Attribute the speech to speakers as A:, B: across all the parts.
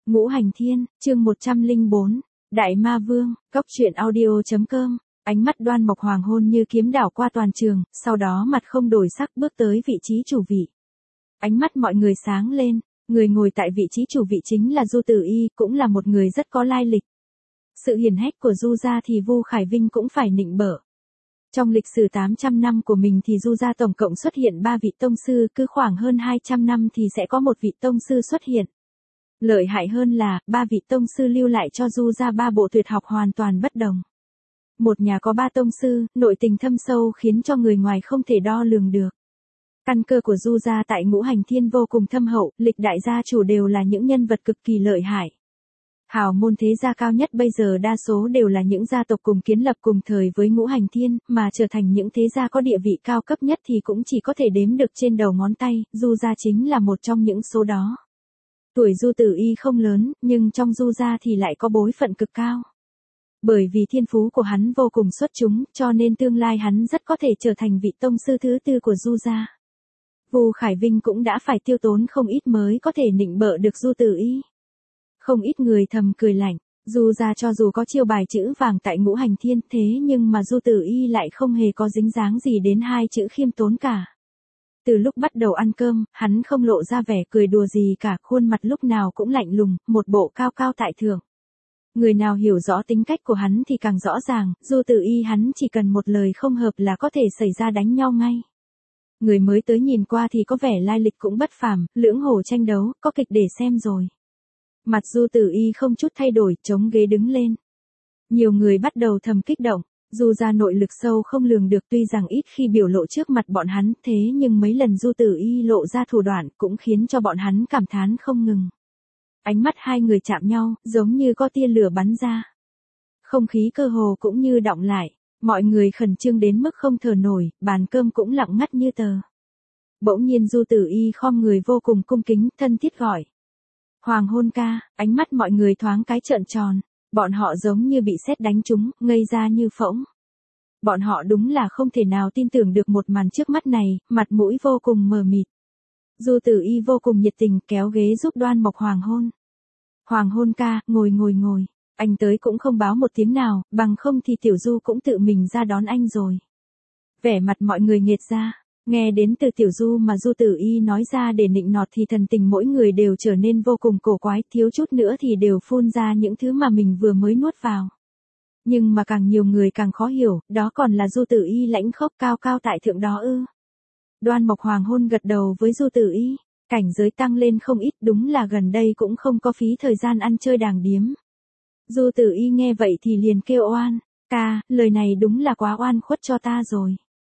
A: Ngũ Hành Thiên, chương 104, Đại Ma Vương, Cốc truyện audio.com. Ánh mắt Đoan Mộc hoàng hôn như kiếm đảo qua toàn trường, sau đó mặt không đổi sắc bước tới vị trí chủ vị. Ánh mắt mọi người sáng lên, người ngồi tại vị trí chủ vị chính là Du Tử Y, cũng là một người rất có lai lịch. Sự hiển hách của Du gia thì Vu Khải Vinh cũng phải nịnh bợ. Trong lịch sử 800 năm của mình thì Du gia tổng cộng xuất hiện 3 vị tông sư, cứ khoảng hơn 200 năm thì sẽ có một vị tông sư xuất hiện. Lợi hại hơn là, 3 vị tông sư lưu lại cho Du gia 3 bộ tuyệt học hoàn toàn bất đồng. Một nhà có 3 tông sư, nội tình thâm sâu khiến cho người ngoài không thể đo lường được. Căn cơ của Du gia tại Ngũ Hành Thiên vô cùng thâm hậu, lịch đại gia chủ đều là những nhân vật cực kỳ lợi hại. Hào môn thế gia cao nhất bây giờ đa số đều là những gia tộc cùng kiến lập cùng thời với Ngũ Hành Thiên, mà trở thành những thế gia có địa vị cao cấp nhất thì cũng chỉ có thể đếm được trên đầu ngón tay, Du gia chính là một trong những số đó. Tuổi Du Tử Y không lớn, nhưng trong Du gia thì lại có bối phận cực cao. Bởi vì thiên phú của hắn vô cùng xuất chúng, cho nên tương lai hắn rất có thể trở thành vị tông sư thứ 4 của Du gia. Vu Khải Vinh cũng đã phải tiêu tốn không ít mới có thể nịnh bợ được Du Tử Y. Không ít người thầm cười lạnh, Du gia cho dù có chiêu bài chữ vàng tại Ngũ Hành Thiên thế nhưng mà Du Tử Y lại không hề có dính dáng gì đến 2 chữ khiêm tốn cả. Từ lúc bắt đầu ăn cơm, hắn không lộ ra vẻ cười đùa gì cả, khuôn mặt lúc nào cũng lạnh lùng, một bộ cao cao tại thượng. Người nào hiểu rõ tính cách của hắn thì càng rõ ràng, Du Tử Y hắn chỉ cần một lời không hợp là có thể xảy ra đánh nhau ngay. Người mới tới nhìn qua thì có vẻ lai lịch cũng bất phàm, lưỡng hồ tranh đấu, có kịch để xem rồi. Mặt Du Tử Y không chút thay đổi, chống ghế đứng lên. Nhiều người bắt đầu thầm kích động, Du gia nội lực sâu không lường được, tuy rằng ít khi biểu lộ trước mặt bọn hắn, thế nhưng mấy lần Du Tử Y lộ ra thủ đoạn cũng khiến cho bọn hắn cảm thán không ngừng. Ánh mắt hai người chạm nhau, giống như có tia lửa bắn ra. Không khí cơ hồ cũng như đọng lại, mọi người khẩn trương đến mức không thở nổi, bàn cơm cũng lặng ngắt như tờ. Bỗng nhiên Du Tử Y khom người vô cùng cung kính, thân thiết gọi. Hoàng hôn ca, ánh mắt mọi người thoáng cái trợn tròn, bọn họ giống như bị sét đánh trúng, ngây ra như phỗng. Bọn họ đúng là không thể nào tin tưởng được một màn trước mắt này, mặt mũi vô cùng mờ mịt. Du Tử Y vô cùng nhiệt tình kéo ghế giúp Đoan Mộc hoàng hôn. Hoàng hôn ca, ngồi, anh tới cũng không báo một tiếng nào, bằng không thì Tiểu Du cũng tự mình ra đón anh rồi. Vẻ mặt mọi người nghệt ra. Nghe đến từ Tiểu Du mà Du Tử Y nói ra để nịnh nọt thì thần tình mỗi người đều trở nên vô cùng cổ quái, thiếu chút nữa thì đều phun ra những thứ mà mình vừa mới nuốt vào. Nhưng mà càng nhiều người càng khó hiểu, đó còn là Du Tử Y lãnh khốc cao cao tại thượng đó ư. Đoan Mộc hoàng hôn gật đầu với Du Tử Y, cảnh giới tăng lên không ít, đúng là gần đây cũng không có phí thời gian ăn chơi đàng điếm. Du Tử Y nghe vậy thì liền kêu oan, ca, lời này đúng là quá oan khuất cho ta rồi.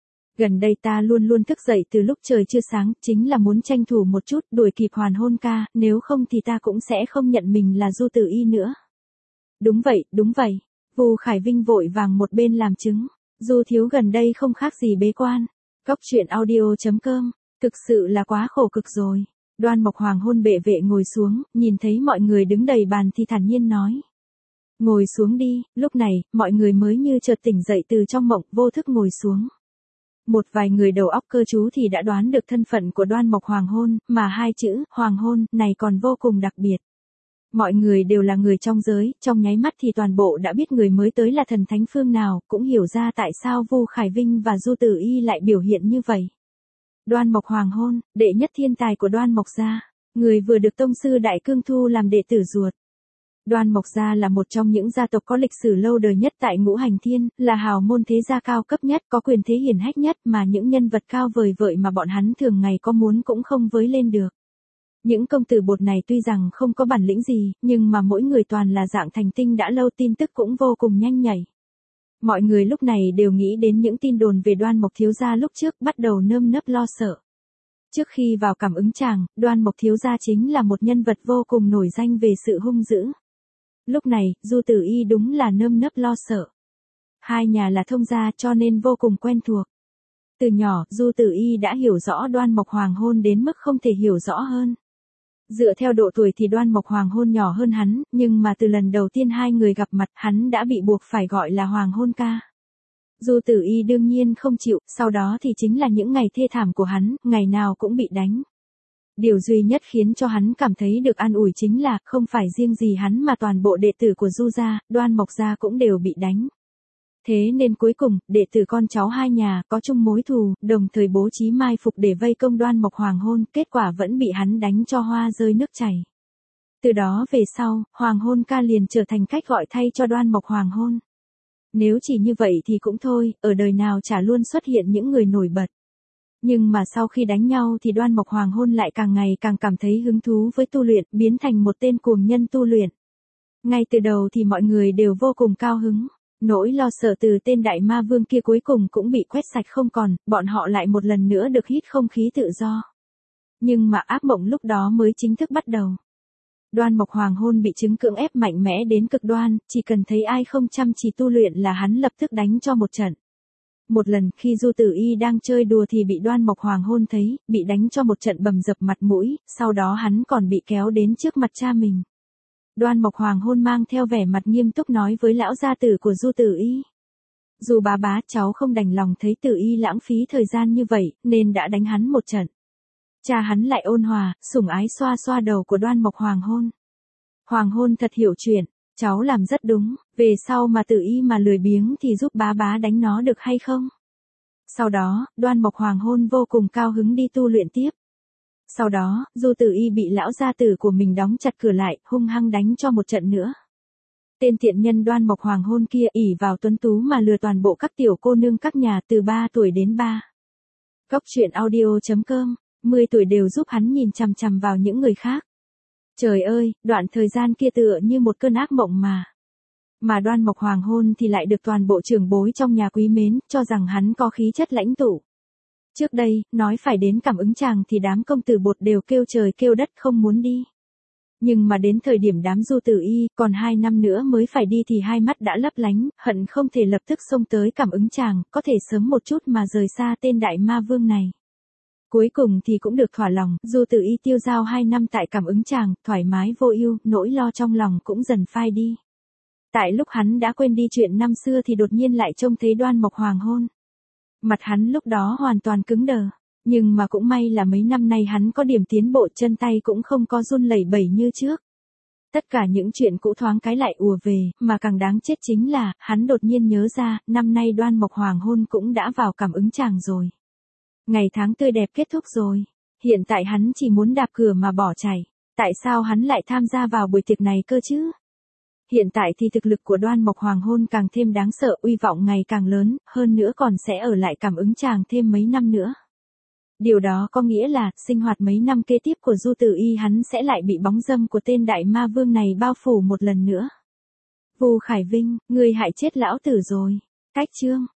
A: Gần đây ta luôn luôn thức dậy từ lúc trời chưa sáng, chính là muốn tranh thủ một chút đuổi kịp hoàn hôn ca, nếu không thì ta cũng sẽ không nhận mình là Du Tử Y nữa. Đúng vậy, Vu Khải Vinh vội vàng một bên làm chứng, Du thiếu gần đây không khác gì bế quan. Cốc truyện audio.com, thực sự là quá khổ cực rồi. Đoan Mộc hoàng hôn bệ vệ ngồi xuống, nhìn thấy mọi người đứng đầy bàn thì thản nhiên nói. Ngồi xuống đi, lúc này, mọi người mới như chợt tỉnh dậy từ trong mộng, vô thức ngồi xuống. Một vài người đầu óc cơ chú thì đã đoán được thân phận của Đoan Mộc hoàng hôn, mà 2 chữ, hoàng hôn, này còn vô cùng đặc biệt. Mọi người đều là người trong giới, trong nháy mắt thì toàn bộ đã biết người mới tới là thần thánh phương nào, cũng hiểu ra tại sao Vu Khải Vinh và Du Tử Y lại biểu hiện như vậy. Đoan Mộc hoàng hôn, đệ nhất thiên tài của Đoan Mộc gia, người vừa được tông sư Đại Cương thu làm đệ tử ruột. Đoan Mộc gia là một trong những gia tộc có lịch sử lâu đời nhất tại Ngũ Hành Thiên, là hào môn thế gia cao cấp nhất, có quyền thế hiển hách nhất mà những nhân vật cao vời vợi mà bọn hắn thường ngày có muốn cũng không với lên được. Những công tử bột này tuy rằng không có bản lĩnh gì, nhưng mà mỗi người toàn là dạng thành tinh đã lâu, tin tức cũng vô cùng nhanh nhạy. Mọi người lúc này đều nghĩ đến những tin đồn về Đoan Mộc thiếu gia lúc trước, bắt đầu nơm nớp lo sợ. Trước khi vào cảm ứng tràng, Đoan Mộc thiếu gia chính là một nhân vật vô cùng nổi danh về sự hung dữ. Lúc này, Du Tử Y đúng là nơm nớp lo sợ. Hai nhà là thông gia cho nên vô cùng quen thuộc. Từ nhỏ, Du Tử Y đã hiểu rõ Đoan Mộc hoàng hôn đến mức không thể hiểu rõ hơn. Dựa theo độ tuổi thì Đoan Mộc hoàng hôn nhỏ hơn hắn, nhưng mà từ lần đầu tiên hai người gặp mặt hắn đã bị buộc phải gọi là hoàng hôn ca. Du Tử Y đương nhiên không chịu, sau đó thì chính là những ngày thê thảm của hắn, ngày nào cũng bị đánh. Điều duy nhất khiến cho hắn cảm thấy được an ủi chính là không phải riêng gì hắn mà toàn bộ đệ tử của Du gia, Đoan Mộc gia cũng đều bị đánh. Thế nên cuối cùng, đệ tử con cháu hai nhà có chung mối thù, đồng thời bố trí mai phục để vây công Đoan Mộc hoàng hôn, kết quả vẫn bị hắn đánh cho hoa rơi nước chảy. Từ đó về sau, hoàng hôn ca liền trở thành cách gọi thay cho Đoan Mộc hoàng hôn. Nếu chỉ như vậy thì cũng thôi, ở đời nào chả luôn xuất hiện những người nổi bật. Nhưng mà sau khi đánh nhau thì Đoan Mộc hoàng hôn lại càng ngày càng cảm thấy hứng thú với tu luyện, biến thành một tên cuồng nhân tu luyện. Ngay từ đầu thì mọi người đều vô cùng cao hứng. Nỗi lo sợ từ tên đại ma vương kia cuối cùng cũng bị quét sạch không còn, bọn họ lại một lần nữa được hít không khí tự do. Nhưng mà ác mộng lúc đó mới chính thức bắt đầu. Đoan Mộc hoàng hôn bị chứng cưỡng ép mạnh mẽ đến cực đoan, chỉ cần thấy ai không chăm chỉ tu luyện là hắn lập tức đánh cho một trận. Một lần khi Du Tử Y đang chơi đùa thì bị Đoan Mộc hoàng hôn thấy, bị đánh cho một trận bầm dập mặt mũi, sau đó hắn còn bị kéo đến trước mặt cha mình. Đoan Mộc hoàng hôn mang theo vẻ mặt nghiêm túc nói với lão gia tử của Du Tử Y. Dù bá bá cháu không đành lòng thấy Tử Y lãng phí thời gian như vậy, nên đã đánh hắn một trận. Cha hắn lại ôn hòa, sủng ái xoa xoa đầu của Đoan Mộc hoàng hôn. Hoàng hôn thật hiểu chuyện, cháu làm rất đúng, về sau mà Tử Y mà lười biếng thì giúp bá bá đánh nó được hay không? Sau đó, Đoan Mộc hoàng hôn vô cùng cao hứng đi tu luyện tiếp. Sau đó, Du Tử Y bị lão gia tử của mình đóng chặt cửa lại, hung hăng đánh cho một trận nữa. Tên thiện nhân Đoan Mộc hoàng hôn kia ỷ vào tuấn tú mà lừa toàn bộ các tiểu cô nương các nhà từ 3 tuổi đến 3. Góc truyện audio.com, 10 tuổi đều giúp hắn nhìn chằm chằm vào những người khác. Trời ơi, đoạn thời gian kia tựa như một cơn ác mộng mà. Mà Đoan Mộc hoàng hôn thì lại được toàn bộ trưởng bối trong nhà quý mến, cho rằng hắn có khí chất lãnh tụ. Trước đây, nói phải đến cảm ứng chàng thì đám công tử bột đều kêu trời kêu đất không muốn đi. Nhưng mà đến thời điểm đám Du Tử Y, còn 2 năm nữa mới phải đi thì hai mắt đã lấp lánh, hận không thể lập tức xông tới cảm ứng chàng, có thể sớm một chút mà rời xa tên đại ma vương này. Cuối cùng thì cũng được thỏa lòng, Du Tử Y tiêu dao 2 năm tại cảm ứng chàng, thoải mái vô ưu, nỗi lo trong lòng cũng dần phai đi. Tại lúc hắn đã quên đi chuyện năm xưa thì đột nhiên lại trông thấy Đoan Mộc hoàng hôn. Mặt hắn lúc đó hoàn toàn cứng đờ, nhưng mà cũng may là mấy năm nay hắn có điểm tiến bộ, chân tay cũng không có run lẩy bẩy như trước. Tất cả những chuyện cũ thoáng cái lại ùa về, mà càng đáng chết chính là, hắn đột nhiên nhớ ra, năm nay Đoan Mộc hoàng hôn cũng đã vào cảm ứng chàng rồi. Ngày tháng tươi đẹp kết thúc rồi, hiện tại hắn chỉ muốn đạp cửa mà bỏ chạy, tại sao hắn lại tham gia vào buổi tiệc này cơ chứ? Hiện tại thì thực lực của Đoan Mộc hoàng hôn càng thêm đáng sợ, uy vọng ngày càng lớn, hơn nữa còn sẽ ở lại cảm ứng chàng thêm mấy năm nữa. Điều đó có nghĩa là, sinh hoạt mấy năm kế tiếp của Du Tử Y hắn sẽ lại bị bóng dâm của tên đại ma vương này bao phủ một lần nữa. Vu Khải Vinh, ngươi hại chết lão tử rồi. Cách chương